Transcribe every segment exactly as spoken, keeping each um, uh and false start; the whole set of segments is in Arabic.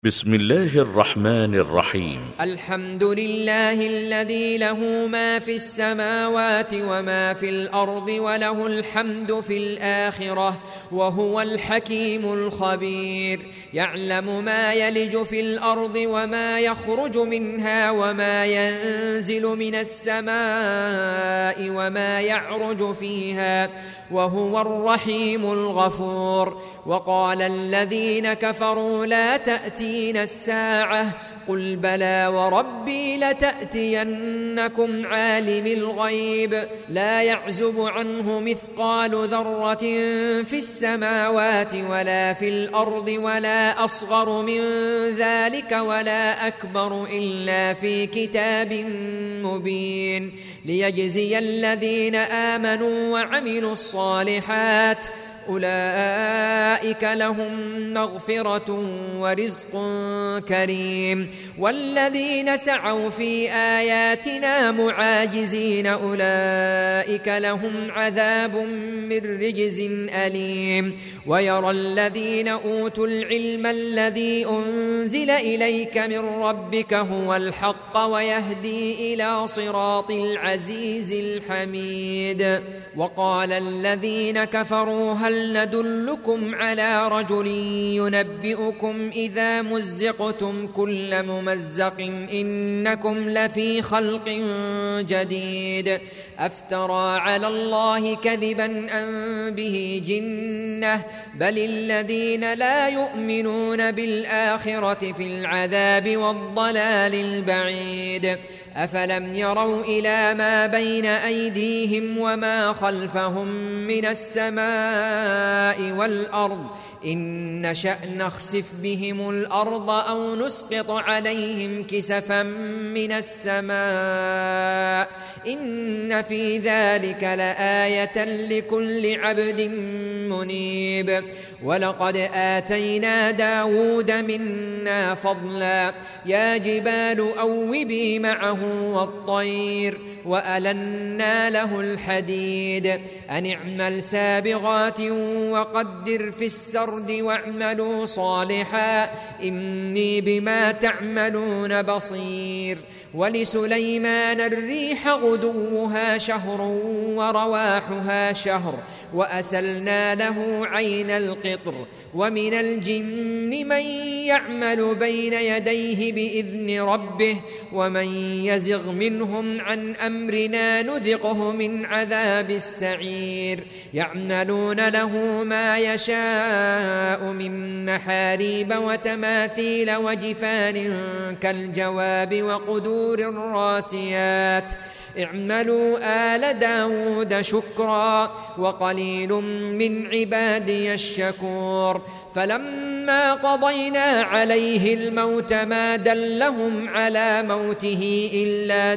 بسم الله الرحمن الرحيم. الحمد لله الذي له ما في السماوات وما في الأرض وله الحمد في الآخرة وهو الحكيم الخبير. يعلم ما يلج في الأرض وما يخرج منها وما ينزل من السماء وما يعرج فيها وهو الرحيم الغفور. وقال الذين كفروا لا تأتينا الساعة قل بلى وربي لتأتينكم عالم الغيب لا يعزب عنه مثقال ذرة في السماوات ولا في الأرض ولا أصغر من ذلك ولا أكبر إلا في كتاب مبين ليجزي الذين آمنوا وعملوا الصالحات أولئك لهم مغفرة ورزق كريم. والذين سعوا في آياتنا معاجزين أولئك لهم عذاب من رجز أليم. ويرى الذين أوتوا العلم الذي أنزل إليك من ربك هو الحق ويهدي إلى صراط العزيز الحميد. وقال الذين كفروا هل ندلكم على رجل ينبئكم إذا مزقتم كل ممزق إنكم لفي خلق جديد أفترى على الله كذبا أم به جنة بل الذين لا يؤمنون بالآخرة في العذاب والضلال البعيد. أفلم يروا إلى ما بين أيديهم وما خلفهم من السماء والأرض إن نشأ نخسف بهم الأرض أو نسقط عليهم كسفا من السماء إن في ذلك لآية لكل عبد منيب. ولقد آتينا داود منا فضلا يا جبال أوبي معه والطير وألنا له الحديد أن اعمل سابغات وقدر في السرد واعملوا صالحا إني بما تعملون بصير. ولسليمان الريح غدوها شهر ورواحها شهر وأسلنا له عين القطر. ومن الجن من يعمل بين يديه بإذن ربه ومن يزغ منهم عن أمرنا نذقه من عذاب السعير. يعملون له ما يشاء من محاريب وتماثيل وجفان كالجواب وقدور الراسيات اعملوا آل داود شكرا وقليل من عبادي الشكور. فلما قضينا عليه الموت ما دلهم على موته إلا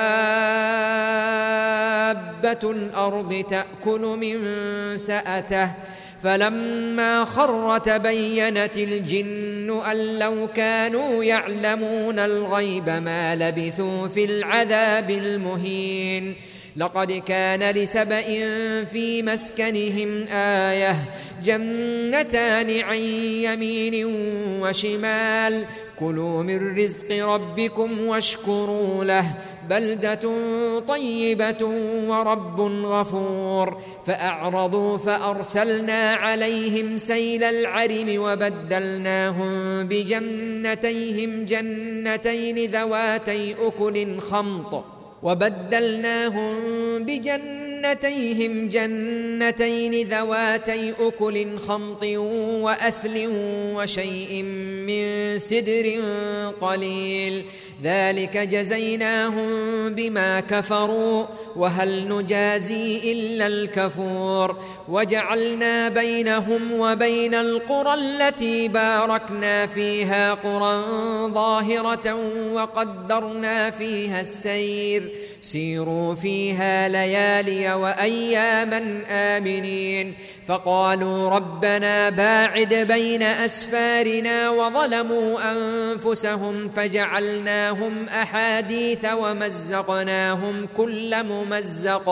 دابة الأرض تأكل من سأته فلما خر تبينت الجن أن لو كانوا يعلمون الغيب ما لبثوا في العذاب المهين. لقد كان لسبإ في مسكنهم آية جنتان عن يمين وشمال كلوا من رزق ربكم واشكروا له بلدة طيبة ورب غفور. فأعرضوا فأرسلنا عليهم سيل العرم وبدلناهم بجنتيهم جنتين ذواتي أكل خمط وبدلناهم بجنتيهم جنتين ذواتي أكل خمط وأثل وشيء من سدر قليل ذلك جزيناهم بما كفروا وهل نجازي إلا الكفور. وجعلنا بينهم وبين القرى التي باركنا فيها قرى ظاهرة وقدرنا فيها السير سيروا فيها ليالي وأياما آمنين. فقالوا ربنا باعد بين أسفارنا وظلموا أنفسهم فجعلناهم أحاديث ومزقناهم كل ممزق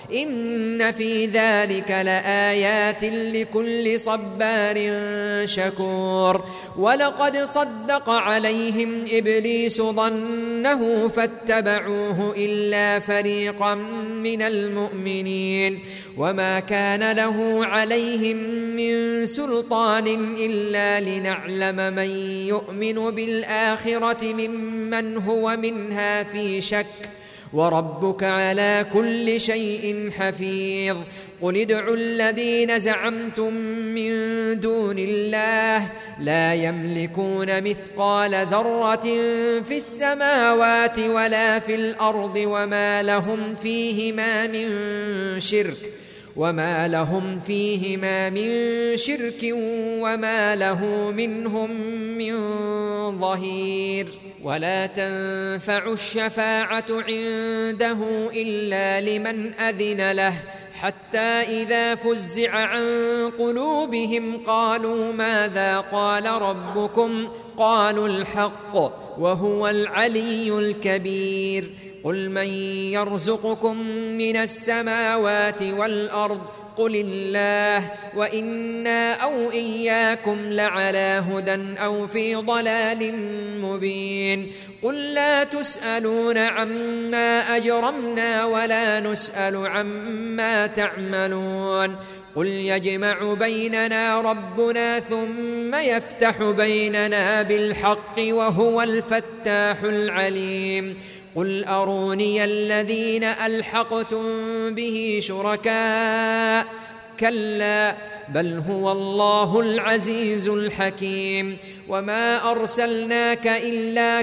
إن في ذلك لآيات لكل صبار شكور ولقد صدق عليهم إبليس ظنه فاتبعوه إلا فريقا من المؤمنين وما كان له عليهم من سلطان إلا لنعلم من يؤمن بالآخرة ممن هو منها في شك وربك على كل شيء حفيظ قل ادعوا الذين زعمتم من دون الله لا يملكون مثقال ذرة في السماوات ولا في الأرض وما لهم فيهما من شرك وما لهم فيهما من شرك وما له منهم من ظهير ولا تنفع الشفاعة عنده إلا لمن أذن له حتى إذا فزع عن قلوبهم قالوا ماذا قال ربكم قالوا الحق وهو العلي الكبير قل من يرزقكم من السماوات والأرض قل الله وإنا أو إياكم لعلى هدى أو في ضلال مبين قل لا تسألون عما أجرمنا ولا نسأل عما تعملون قل يجمع بيننا ربنا ثم يفتح بيننا بالحق وهو الفتاح العليم قل أروني الذين ألحقتم به شركاء كلا بل هو الله العزيز الحكيم وما أرسلناك إلا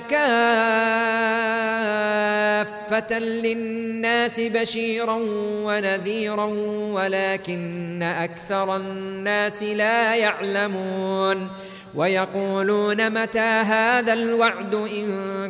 كافة للناس بشيرا ونذيرا ولكن أكثر الناس لا يعلمون ويقولون متى هذا الوعد إن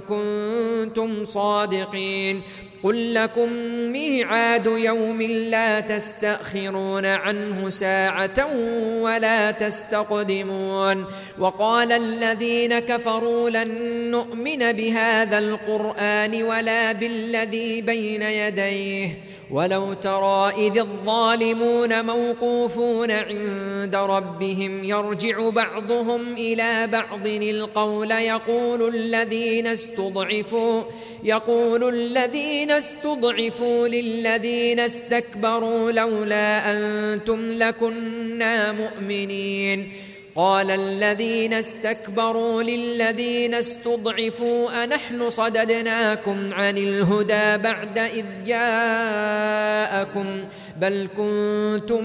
كنتم صادقين قل لكم ميعاد يوم لا تستأخرون عنه ساعة ولا تستقدمون وقال الذين كفروا لن نؤمن بهذا القرآن ولا بالذي بين يديه ولو ترى إذ الظالمون موقوفون عند ربهم يرجع بعضهم إلى بعض القول يقول الذين استضعفوا يقول الذين استضعفوا للذين استكبروا لولا أنتم لكنا مؤمنين قال الذين استكبروا للذين استضعفوا أنحن صددناكم عن الهدى بعد إذ جاءكم بل كنتم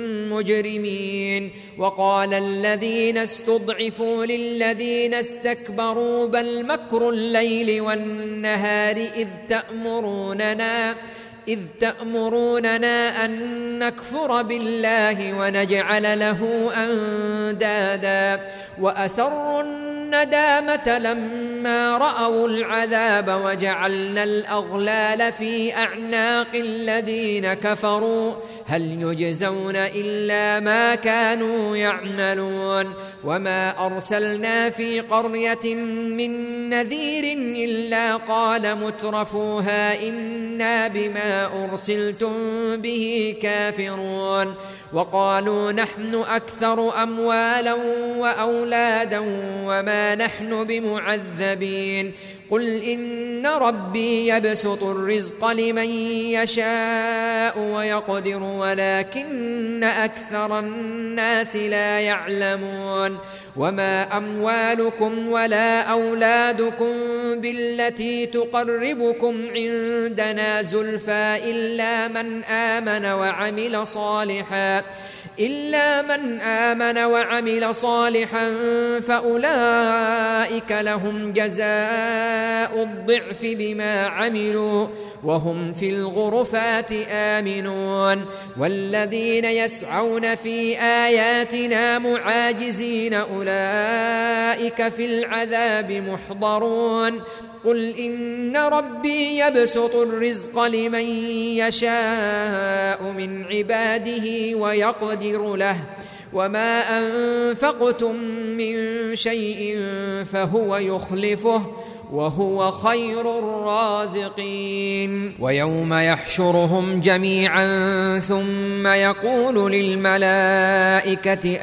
مجرمين وقال الذين استضعفوا للذين استكبروا بل مكر الليل والنهار إذ تأمروننا إذ تأمروننا أن نكفر بالله ونجعل له أندادا وأسروا الندامة لما رأوا العذاب وجعلنا الأغلال في أعناق الذين كفروا هل يجزون إلا ما كانوا يعملون وما أرسلنا في قرية من نذير إلا قال مترفوها إنا بما أرسلتم به كافرون وقالوا نحن أكثر أموالا وأولادا وما نحن بمعذبين قل إن ربي يبسط الرزق لمن يشاء ويقدر ولكن أكثر الناس لا يعلمون وما أموالكم ولا أولادكم بالتي تقربكم عندنا زلفى إلا من آمن وعمل صالحا إلا من آمن وعمل صالحا فأولئك لهم جزاء الضعف بما عملوا وهم في الغرفات آمنون والذين يسعون في آياتنا معاجزين أولئك في العذاب محضرون قل إن ربي يبسط الرزق لمن يشاء من عباده ويقدر له وما أنفقتم من شيء فهو يخلفه وهو خير الرازقين. ويوم يحشرهم جميعا ثم يقول للملائكة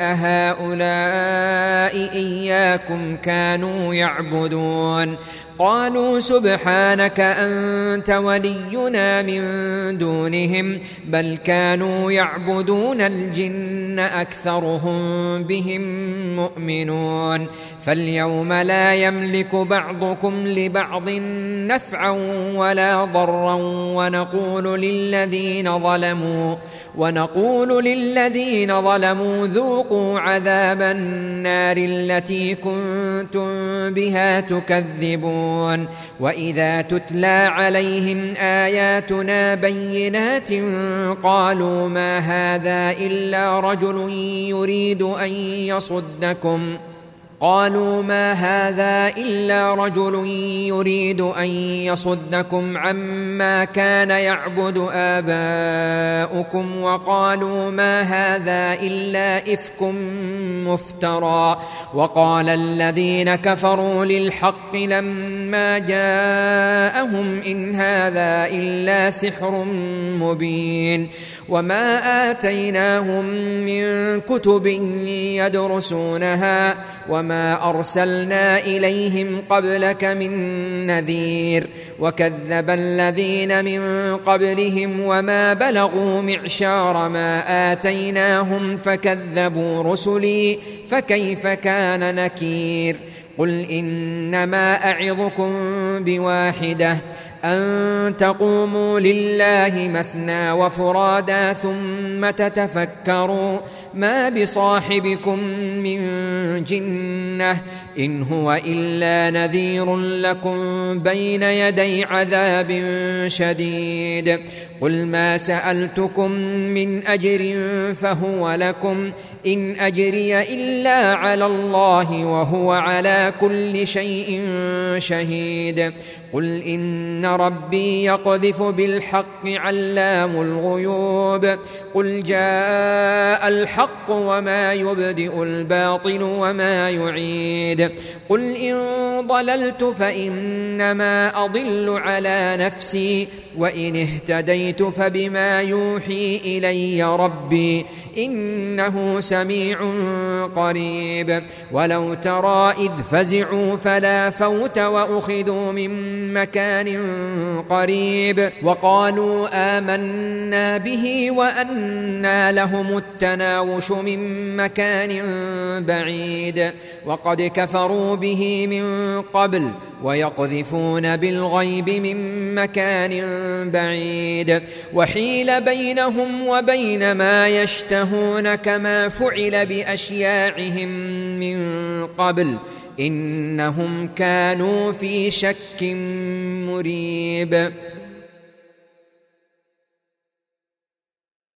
أهؤلاء إياكم كانوا يعبدون؟ قالوا سبحانك أنت ولينا من دونهم بل كانوا يعبدون الجن أكثرهم بهم مؤمنون. فاليوم لا يملك بعضكم لبعض نفعا ولا ضرا ونقول للذين ظلموا ونقول للذين ظلموا ذوقوا عذاب النار التي كنتم بها تكذبون. وإذا تتلى عليهم آياتنا بينات قالوا ما هذا إلا رجل يريد أن يصدكم قالوا ما هذا إلا رجل يريد أن يصدكم عما كان يعبد آباؤكم وقالوا ما هذا إلا إفك مفترى. وقال الذين كفروا للحق لما جاءهم إن هذا إلا سحر مبين. وما آتيناهم من كتب يدرسونها وما أرسلنا إليهم قبلك من نذير. وكذب الذين من قبلهم وما بلغوا معشار ما آتيناهم فكذبوا رسلي فكيف كان نكير. قل إنما أعظكم بواحدة أن تقوموا لله مثنى وفرادا ثم تتفكروا ما بصاحبكم من جنة إن هو إلا نذير لكم بين يدي عذاب شديد. قل ما سألتكم من أجر فهو لكم إن أجري إلا على الله وهو على كل شيء شهيد. قل إن ربي يقذف بالحق علام الغيوب. قل جاء الحق وما يبدئ الباطل وما يعيد. قل إن ضللت فإنما أضل على نفسي وإن اهتديت فبما يوحي إلي ربي إنه سميع قريب. ولو ترى إذ فزعوا فلا فوت وأخذوا من مكان قريب وقالوا آمنا به وأنى لهم التناوش من مكان بعيد وقد كفروا به من قبل ويقذفون بالغيب من مكان بعيد. وحيل بينهم وبين ما يشتهون كما فعل بأشياعهم من قبل إنهم كانوا في شك مريب.